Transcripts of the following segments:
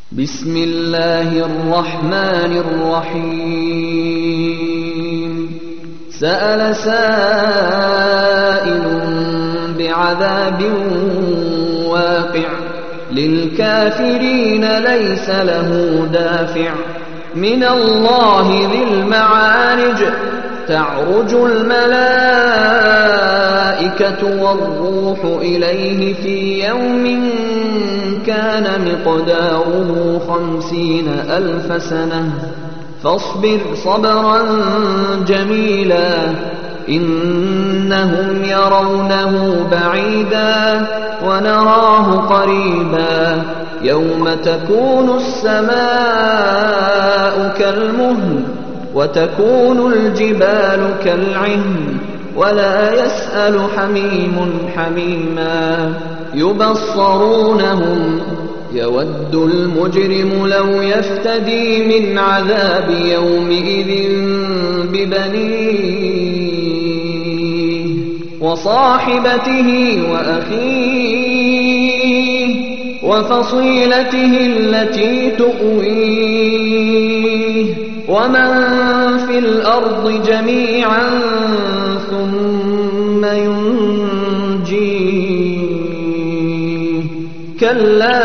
بسم الله الرحمن الرحيم سأل سائل بعذاب واقع للكافرين ليس له دافع من الله ذي المعارج تعرج الملائكة والروح إليه في يوم كان مقداره 50,000 سنة فاصبر صبرا جميلا إنهم يرونه بعيدا ونراه قريبا يوم تكون السماء كالمهل وتكون الجبال كالعهن ولا يسأل حميم حميما يبصرونهم يود المجرم لو يفتدي من عذاب يومئذ ببنيه وصاحبته وأخيه وفصيلته التي تؤويه ومن في الأرض جميعا ثم ينجيه كلا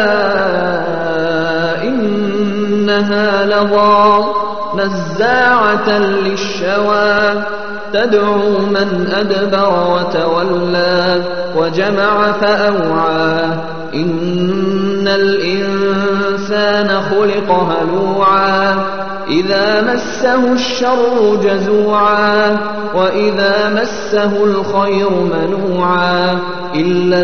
إنها لظى نزاعة للشوى تدعو من أدبر وتولى وجمع فأوعى إن الإنسان خلق هلوعا إذا مسه الشر جزوعا وإذا مسه الخير منوعا إلا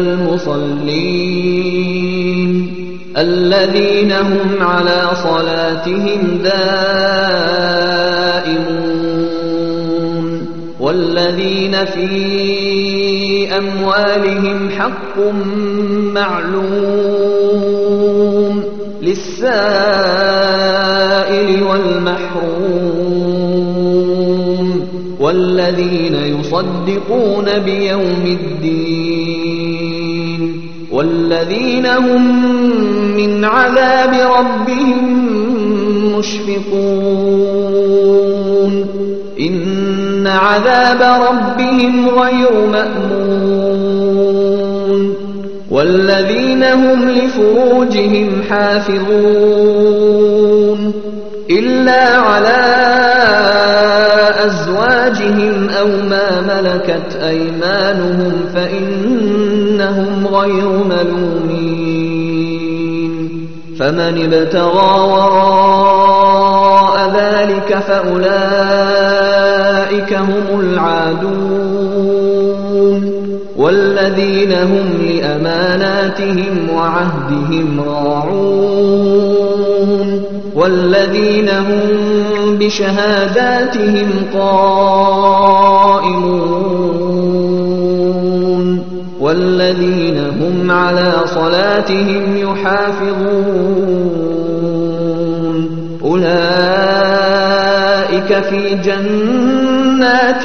المصلين الذين هم على صلاتهم دائمون والذين في أموالهم حق معلوم للسائل والمحروم والذين يصدقون بيوم الدين والذين هم من عذاب ربهم مشفقون إن عذاب ربهم غير مأمون والذين هم لفروجهم حافظون إلا على أزواجهم أو ما ملكت أيمانهم فإنهم غير ملومين فمن ابتغى وراء ذلك فأولئك هم العادون والذين هم لأماناتهم وعهدهم راعون والذين هم بشهاداتهم قائمون والذين هم على صلاتهم يحافظون أولئك في جنات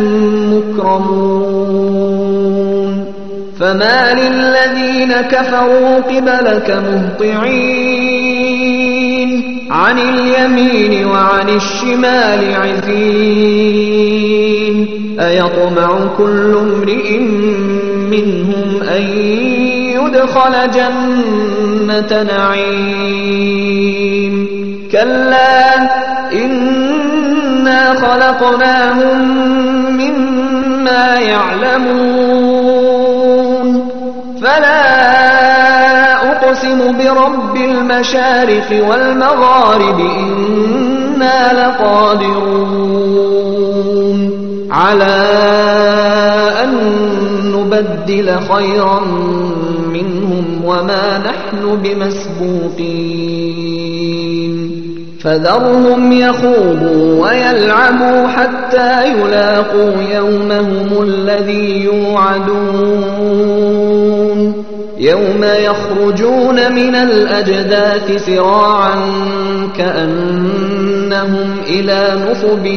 مكرمون فما للذين كفروا قبلك مهطعين عن اليمين وعن الشمال عزين أيطمع كل امرئ منهم أن يدخل جنة نعيم كلا إنا خلقناهم مما يعلمون فلا أقسم برب المشارق والمغارب إنا لقادرون على أن نبدل خيرا منهم وما نحن بمسبوقين فذرهم يخوضوا ويلعبوا حتى يلاقوا يومهم الذي يوعدون يوم يخرجون من الأجداث سراعا كأنهم إلى نصب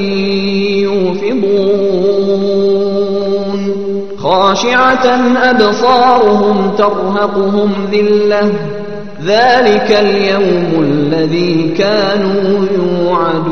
يوفضون خاشعة أبصارهم ترهقهم ذلة ذلك اليوم الذي كانوا يوعدون.